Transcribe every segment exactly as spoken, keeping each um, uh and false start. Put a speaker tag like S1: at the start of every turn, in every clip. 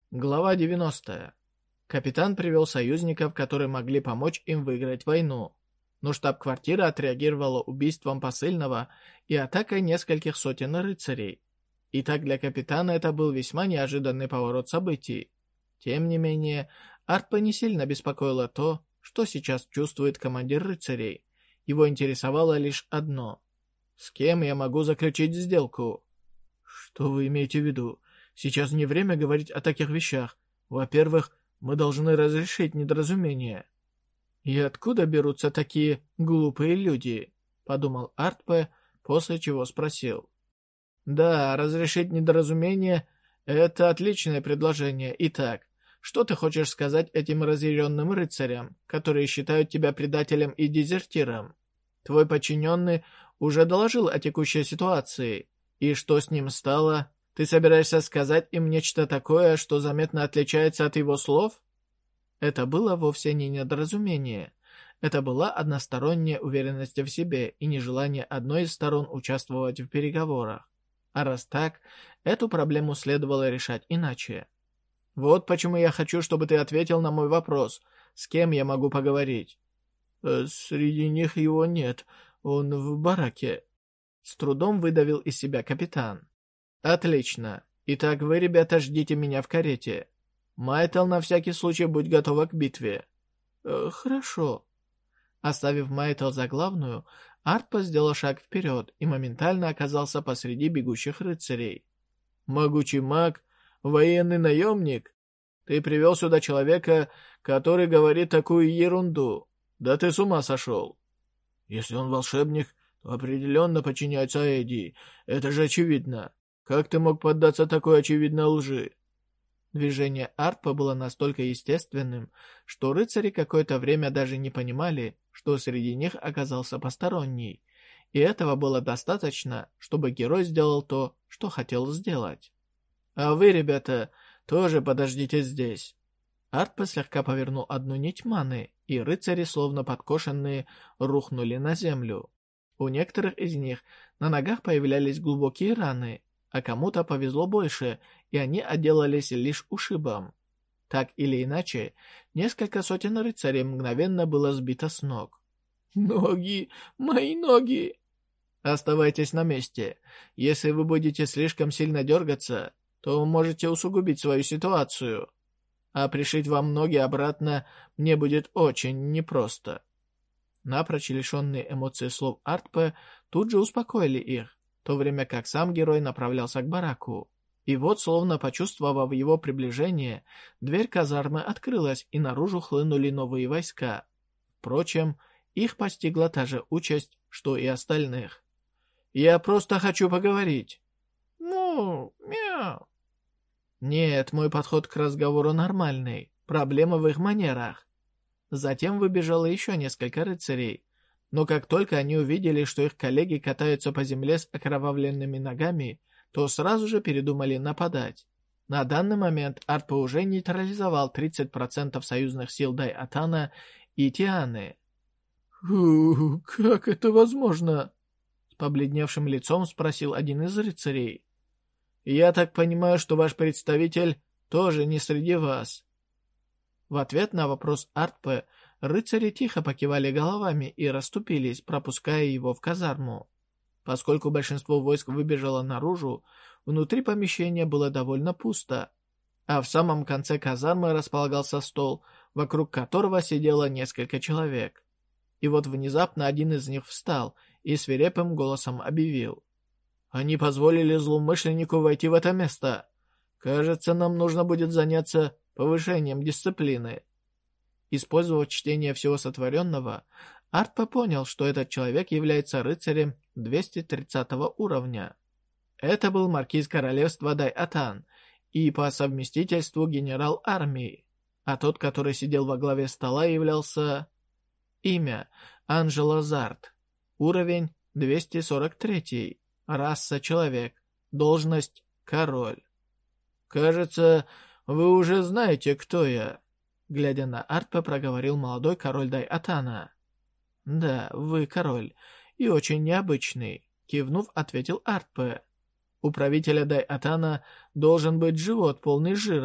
S1: Глава девяностая. Капитан привел союзников, которые могли помочь им выиграть войну. Но штаб-квартира отреагировала убийством посыльного и атакой нескольких сотен рыцарей. И так для капитана это был весьма неожиданный поворот событий. Тем не менее, Артпа не сильно беспокоило то, что сейчас чувствует командир рыцарей. Его интересовало лишь одно. С кем я могу заключить сделку? Что вы имеете в виду? Сейчас не время говорить о таких вещах. Во-первых, мы должны разрешить недоразумение. И откуда берутся такие глупые люди? Подумал Артпе, после чего спросил. Да, разрешить недоразумение – это отличное предложение. Итак, что ты хочешь сказать этим разъяренным рыцарям, которые считают тебя предателем и дезертиром? Твой подчиненный уже доложил о текущей ситуации. И что с ним стало? Ты собираешься сказать им нечто такое, что заметно отличается от его слов? Это было вовсе не недоразумение. Это была односторонняя уверенность в себе и нежелание одной из сторон участвовать в переговорах. А раз так, эту проблему следовало решать иначе. Вот почему я хочу, чтобы ты ответил на мой вопрос. С кем я могу поговорить? Э, среди них его нет. Он в бараке. С трудом выдавил из себя капитан. Отлично. Итак, вы, ребята, ждите меня в карете. Майтл, на всякий случай, будь готова к битве. Э, хорошо. Оставив Майтл за главную, Артпа сделал шаг вперед и моментально оказался посреди бегущих рыцарей. Могучий маг, военный наемник? Ты привел сюда человека, который говорит такую ерунду. Да ты с ума сошел. Если он волшебник, то определенно подчиняется Эдди. Это же очевидно. Как ты мог поддаться такой очевидной лжи? Движение Артпа было настолько естественным, что рыцари какое-то время даже не понимали, что среди них оказался посторонний, и этого было достаточно, чтобы герой сделал то, что хотел сделать. А вы, ребята, тоже подождите здесь. Артпа слегка повернул одну нить маны, и рыцари, словно подкошенные, рухнули на землю. У некоторых из них на ногах появлялись глубокие раны, а кому-то повезло больше, и они отделались лишь ушибом. Так или иначе, несколько сотен рыцарей мгновенно было сбито с ног. «Ноги! Мои ноги!» «Оставайтесь на месте. Если вы будете слишком сильно дергаться, то можете усугубить свою ситуацию. А пришить вам ноги обратно мне будет очень непросто». Напрочь лишенные эмоций слов Артпе тут же успокоили их, в то время как сам герой направлялся к бараку. И вот, словно почувствовав его приближение, дверь казармы открылась, и наружу хлынули новые войска. Впрочем, их постигла та же участь, что и остальных. «Я просто хочу поговорить». «Ну, мяу». Нет, мой подход к разговору нормальный. Проблема в их манерах. Затем выбежало еще несколько рыцарей. Но как только они увидели, что их коллеги катаются по земле с окровавленными ногами, то сразу же передумали нападать. На данный момент Артпа уже нейтрализовал тридцать процентов союзных сил Дай-Атана и Тианы. «Фу, как это возможно?» С побледневшим лицом спросил один из рыцарей. «Я так понимаю, что ваш представитель тоже не среди вас». В ответ на вопрос Артпе рыцари тихо покивали головами и расступились, пропуская его в казарму. Поскольку большинство войск выбежало наружу, внутри помещения было довольно пусто, а в самом конце казармы располагался стол, вокруг которого сидело несколько человек. И вот внезапно один из них встал и свирепым голосом объявил: «Они позволили злоумышленнику войти в это место. Кажется, нам нужно будет заняться повышением дисциплины». Использовав чтение всего сотворенного, Артпа понял, что этот человек является рыцарем двести тридцатого уровня. Это был маркиз королевства Дай-Атан и по совместительству генерал армии, а тот, который сидел во главе стола, являлся... Имя — Анжела Зарт. Уровень двести сорок три. Раса — человек. Должность — король. «Кажется, вы уже знаете, кто я», — глядя на Артпа, проговорил молодой король Дай-Атана. «Да, вы король, и очень необычный», — кивнув, ответил Артпе. «У правителя Дай-Атана должен быть живот полный жира,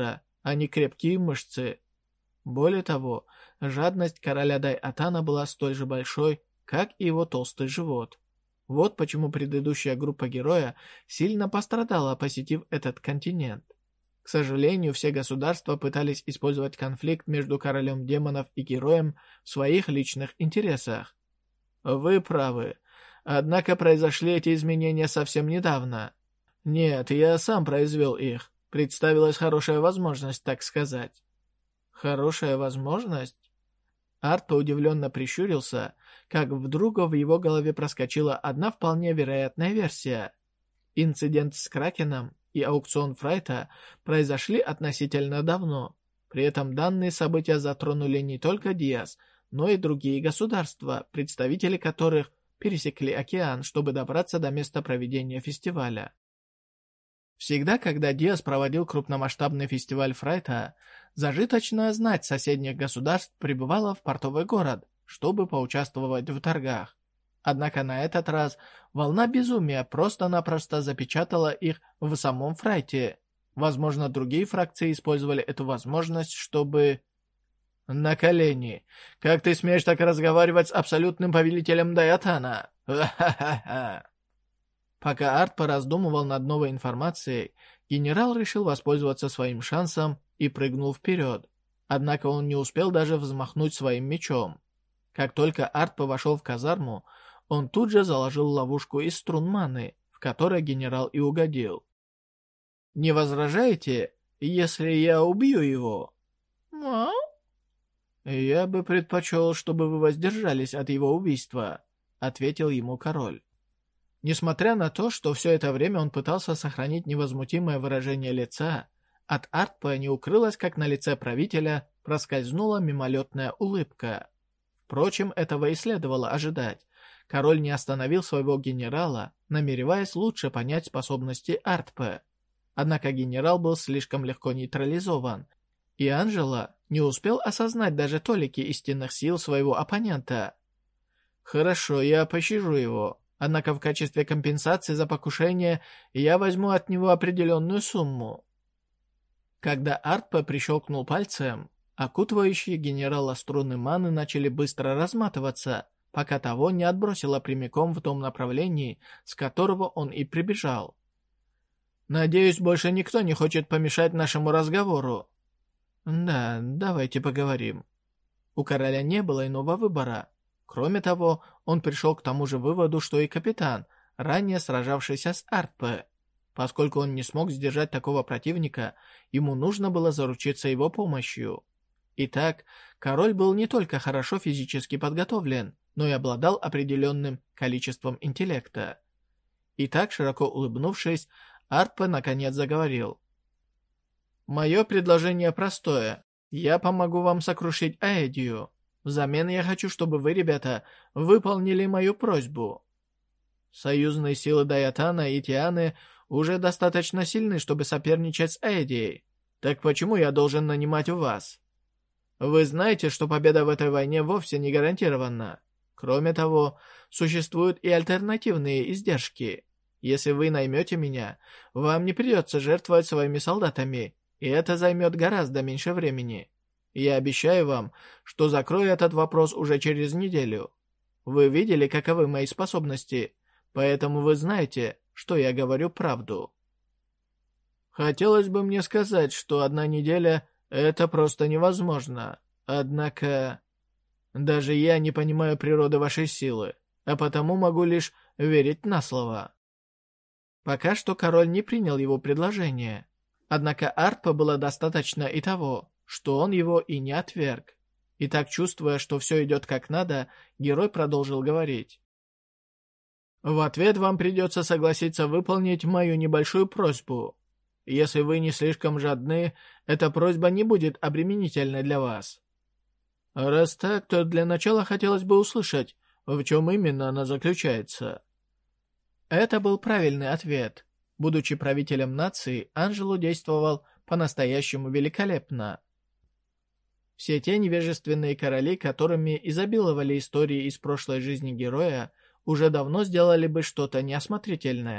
S1: а не крепкие мышцы. Более того, жадность короля Дай-Атана была столь же большой, как и его толстый живот. Вот почему предыдущая группа героя сильно пострадала, посетив этот континент. К сожалению, все государства пытались использовать конфликт между королем демонов и героем в своих личных интересах. Вы правы. Однако произошли эти изменения совсем недавно. Нет, я сам произвел их. Представилась хорошая возможность, так сказать. Хорошая возможность? Артпа удивленно прищурился, как вдруг в его голове проскочила одна вполне вероятная версия. Инцидент с Кракеном и аукцион Фрайта произошли относительно давно. При этом данные события затронули не только Диас, но и другие государства, представители которых пересекли океан, чтобы добраться до места проведения фестиваля. Всегда, когда Диас проводил крупномасштабный фестиваль Фрайта, зажиточная знать соседних государств прибывала в портовый город, чтобы поучаствовать в торгах. Однако на этот раз волна безумия просто-напросто запечатала их в самом Фрайте. Возможно, другие фракции использовали эту возможность, чтобы... На колени! Как ты смеешь так разговаривать с абсолютным повелителем Дай-Атана? Ха-ха-ха! Пока Арт пораздумывал над новой информацией, генерал решил воспользоваться своим шансом и прыгнул вперед. Однако он не успел даже взмахнуть своим мечом. Как только Арт вошел в казарму, он тут же заложил ловушку из струн маны, в которой генерал и угодил. «Не возражаете, если я убью его?» «Мау?» «Я бы предпочел, чтобы вы воздержались от его убийства», — ответил ему король. Несмотря на то, что все это время он пытался сохранить невозмутимое выражение лица, от Артпа не укрылось, как на лице правителя проскользнула мимолетная улыбка. Впрочем, этого и следовало ожидать. Король не остановил своего генерала, намереваясь лучше понять способности Артпа. Однако генерал был слишком легко нейтрализован, и Анжела не успел осознать даже толики истинных сил своего оппонента. «Хорошо, я пощажу его. Однако в качестве компенсации за покушение я возьму от него определенную сумму». Когда Артпа прищелкнул пальцем, окутывающие генерала струны маны начали быстро разматываться, пока того не отбросило прямиком в том направлении, с которого он и прибежал. «Надеюсь, больше никто не хочет помешать нашему разговору». «Да, давайте поговорим». У короля не было иного выбора. Кроме того, он пришел к тому же выводу, что и капитан, ранее сражавшийся с Артпе. Поскольку он не смог сдержать такого противника, ему нужно было заручиться его помощью. Итак, король был не только хорошо физически подготовлен, но и обладал определенным количеством интеллекта. Итак, широко улыбнувшись, Артпе наконец заговорил. «Мое предложение простое. Я помогу вам сокрушить Аэдию. Взамен я хочу, чтобы вы, ребята, выполнили мою просьбу. Союзные силы Дай-Атана и Тианы уже достаточно сильны, чтобы соперничать с Аэдией. Так почему я должен нанимать вас? Вы знаете, что победа в этой войне вовсе не гарантирована. Кроме того, существуют и альтернативные издержки. Если вы наймете меня, вам не придется жертвовать своими солдатами, и это займет гораздо меньше времени. Я обещаю вам, что закрою этот вопрос уже через неделю. Вы видели, каковы мои способности, поэтому вы знаете, что я говорю правду. Хотелось бы мне сказать, что одна неделя — это просто невозможно. Однако, даже я не понимаю природы вашей силы, а потому могу лишь верить на слово. Пока что король не принял его предложение. Однако Артпа было достаточно и того, что он его и не отверг. И так, чувствуя, что все идет как надо, герой продолжил говорить. В ответ вам придется согласиться выполнить мою небольшую просьбу. Если вы не слишком жадны, эта просьба не будет обременительной для вас. Раз так, то для начала хотелось бы услышать, в чем именно она заключается. Это был правильный ответ. Будучи правителем нации, Анжело действовал по-настоящему великолепно. Все те невежественные короли, которыми изобиловали истории из прошлой жизни героя, уже давно сделали бы что-то неосмотрительное.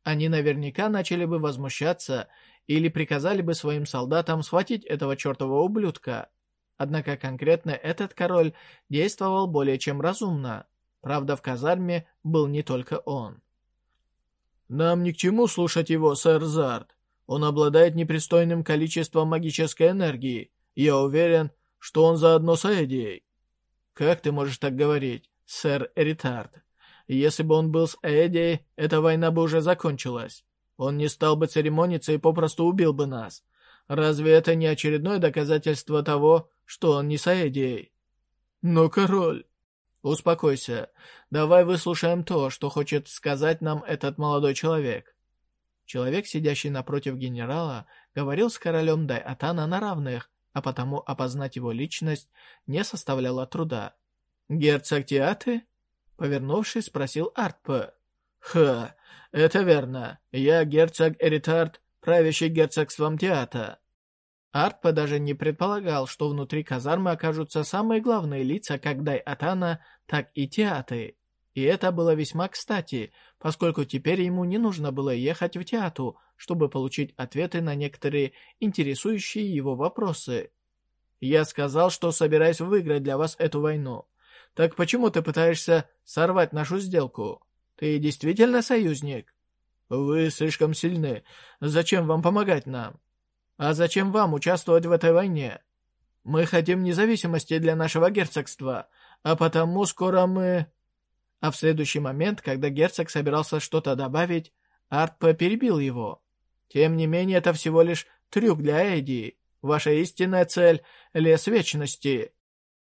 S1: они наверняка начали бы возмущаться или приказали бы своим солдатам схватить этого чертового ублюдка. Однако конкретно этот король действовал более чем разумно. Правда, в казарме был не только он. «Нам ни к чему слушать его, сэр Зард. Он обладает непристойным количеством магической энергии. Я уверен, что он заодно с Эдией». «Как ты можешь так говорить, сэр Эритард? Если бы он был с Эдией, эта война бы уже закончилась. Он не стал бы церемониться и попросту убил бы нас. Разве это не очередное доказательство того, что он не с Эдией?» «Но, король...» «Успокойся. Давай выслушаем то, что хочет сказать нам этот молодой человек». Человек, сидящий напротив генерала, говорил с королем Дай-Атана на равных, а потому опознать его личность не составляло труда. «Герцог Тиаты?» Повернувшись, спросил Артпе. «Ха, это верно. Я герцог Эритард, правящий герцогством Тиата». Артпе даже не предполагал, что внутри казармы окажутся самые главные лица как Дай-Атана, так и Тиаты. И это было весьма кстати, поскольку теперь ему не нужно было ехать в Тиату, чтобы получить ответы на некоторые интересующие его вопросы. «Я сказал, что собираюсь выиграть для вас эту войну. Так почему ты пытаешься сорвать нашу сделку? Ты действительно союзник? Вы слишком сильны. Зачем вам помогать нам? А зачем вам участвовать в этой войне? Мы хотим независимости для нашего герцогства, а потому скоро мы...» А в следующий момент, когда герцог собирался что-то добавить, Артпе перебил его. «Тем не менее, это всего лишь трюк для Эдди. Ваша истинная цель — лес вечности».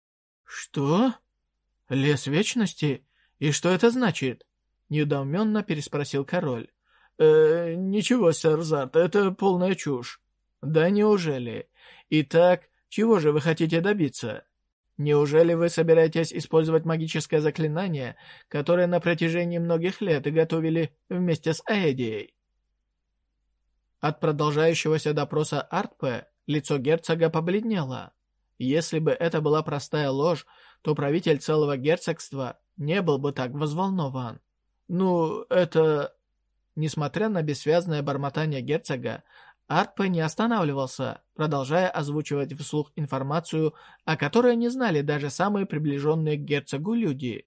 S1: «Что? Лес вечности? И что это значит?» Недоуменно переспросил король. «Э, ничего, сэр Зард, это полная чушь». «Да неужели? Итак, чего же вы хотите добиться? Неужели вы собираетесь использовать магическое заклинание, которое на протяжении многих лет готовили вместе с Эдией?» От продолжающегося допроса Артпе лицо герцога побледнело. Если бы это была простая ложь, то правитель целого герцогства не был бы так взволнован. «Ну, это...» Несмотря на бессвязное бормотание герцога, Артпе не останавливался, продолжая озвучивать вслух информацию, о которой не знали даже самые приближенные к герцогу люди.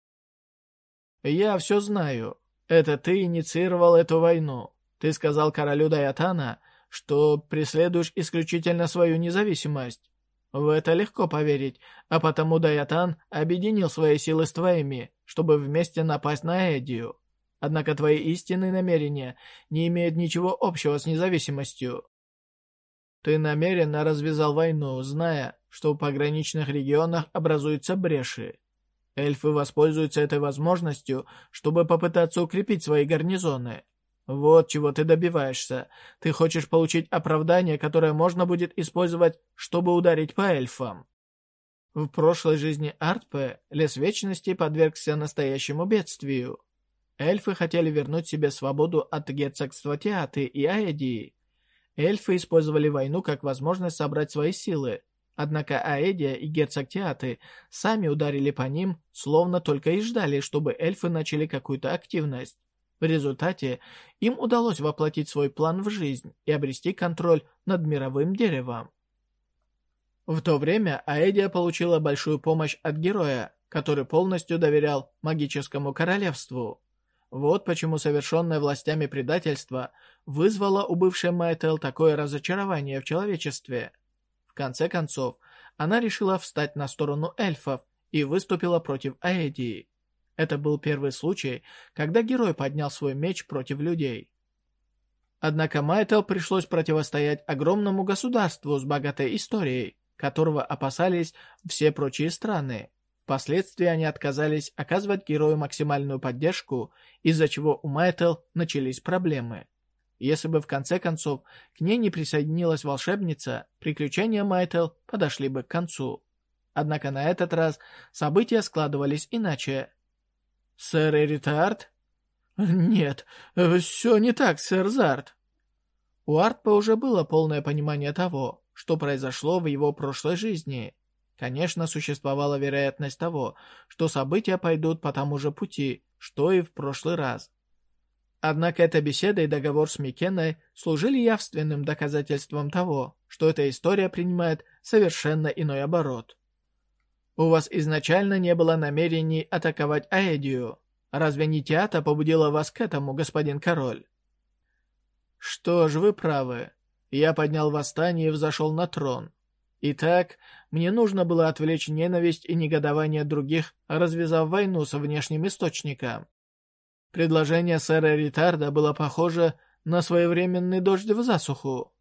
S1: «Я все знаю. Это ты инициировал эту войну. Ты сказал королю Дай-Атана, что преследуешь исключительно свою независимость. В это легко поверить, а потому Дай-Атан объединил свои силы с твоими, чтобы вместе напасть на Эдию. Однако твои истинные намерения не имеют ничего общего с независимостью. Ты намеренно развязал войну, зная, что в пограничных регионах образуются бреши. Эльфы воспользуются этой возможностью, чтобы попытаться укрепить свои гарнизоны. Вот чего ты добиваешься. Ты хочешь получить оправдание, которое можно будет использовать, чтобы ударить по эльфам». В прошлой жизни Артпе лес вечности подвергся настоящему бедствию. Эльфы хотели вернуть себе свободу от герцогства Тиаты и Аэдии. Эльфы использовали войну как возможность собрать свои силы. Однако Аэдия и герцог Тиаты сами ударили по ним, словно только и ждали, чтобы эльфы начали какую-то активность. В результате им удалось воплотить свой план в жизнь и обрести контроль над мировым деревом. В то время Аэдия получила большую помощь от героя, который полностью доверял магическому королевству. Вот почему совершенное властями предательство вызвало у бывшей Майтел такое разочарование в человечестве. В конце концов, она решила встать на сторону эльфов и выступила против Аэдии. Это был первый случай, когда герой поднял свой меч против людей. Однако Майтел пришлось противостоять огромному государству с богатой историей, которого опасались все прочие страны. Впоследствии они отказались оказывать герою максимальную поддержку, из-за чего у Майтел начались проблемы. Если бы в конце концов к ней не присоединилась волшебница, приключения Майтел подошли бы к концу. Однако на этот раз события складывались иначе. «Сэр Эритард?» «Нет, все не так, сэр Зард». У Артпе уже было полное понимание того, что произошло в его прошлой жизни. Конечно, существовала вероятность того, что события пойдут по тому же пути, что и в прошлый раз. Однако эта беседа и договор с Микеной служили явственным доказательством того, что эта история принимает совершенно иной оборот. У вас изначально не было намерений атаковать Аэдию. Разве не Теата побудила вас к этому, господин король? Что ж, вы правы. Я поднял восстание и взошел на трон. Итак, мне нужно было отвлечь ненависть и негодование других, развязав войну со внешним источником. Предложение сэра Ритарда было похоже на своевременный дождь в засуху.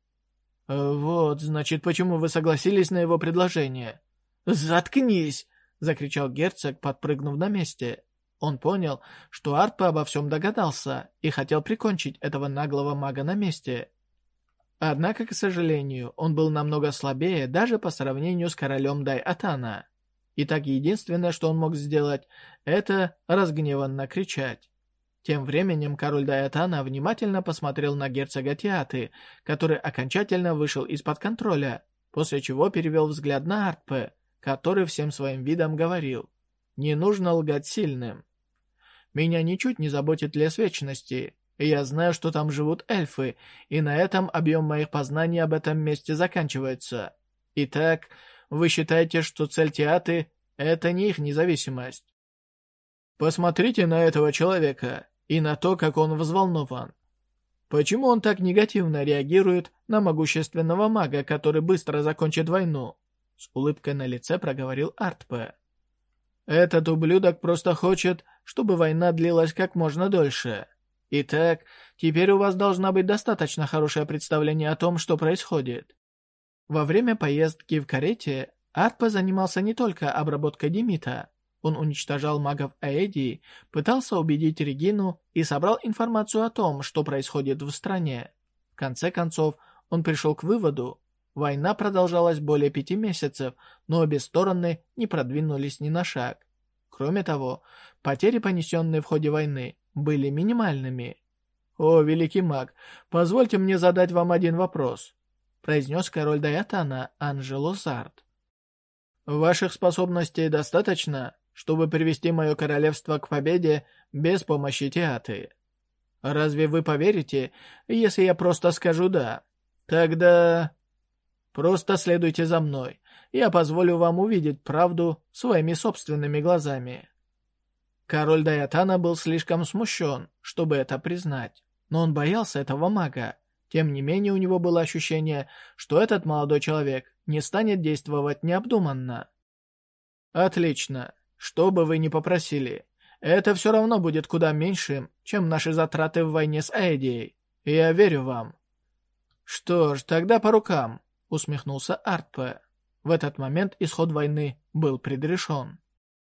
S1: «Вот, значит, почему вы согласились на его предложение?» «Заткнись!» — закричал герцог, подпрыгнув на месте. Он понял, что Артпе обо всем догадался и хотел прикончить этого наглого мага на месте. Однако, к сожалению, он был намного слабее даже по сравнению с королем Дай-Атана. Итак, единственное, что он мог сделать, это разгневанно кричать. Тем временем король Дай-Атана внимательно посмотрел на герцога Театы, который окончательно вышел из-под контроля, после чего перевел взгляд на Артпе, который всем своим видом говорил: «Не нужно лгать сильным. Меня ничуть не заботит лес вечности, и я знаю, что там живут эльфы, и на этом объем моих познаний об этом месте заканчивается. Итак, вы считаете, что цель Театы — это не их независимость? Посмотрите на этого человека и на то, как он взволнован. Почему он так негативно реагирует на могущественного мага, который быстро закончит войну?» С улыбкой на лице проговорил Артпе. «Этот ублюдок просто хочет, чтобы война длилась как можно дольше. Итак, теперь у вас должна быть достаточно хорошее представление о том, что происходит». Во время поездки в карете Артпе занимался не только обработкой Демита. Он уничтожал магов Аэдии, пытался убедить Регину и собрал информацию о том, что происходит в стране. В конце концов, он пришел к выводу: война продолжалась более пяти месяцев, но обе стороны не продвинулись ни на шаг. Кроме того, потери, понесенные в ходе войны, были минимальными. «О, великий маг, позвольте мне задать вам один вопрос», произнес король Дай-Атана Анжело Зард. «Ваших способностей достаточно, чтобы привести мое королевство к победе без помощи Театы? Разве вы поверите, если я просто скажу «да»? Тогда просто следуйте за мной. Я позволю вам увидеть правду своими собственными глазами». Король Дай-Атана был слишком смущен, чтобы это признать, но он боялся этого мага. Тем не менее, у него было ощущение, что этот молодой человек не станет действовать необдуманно. «Отлично. Что бы вы ни попросили, это все равно будет куда меньшим, чем наши затраты в войне с Аэдией. Я верю вам». «Что ж, тогда по рукам», — усмехнулся Артпе. В этот момент исход войны был предрешен.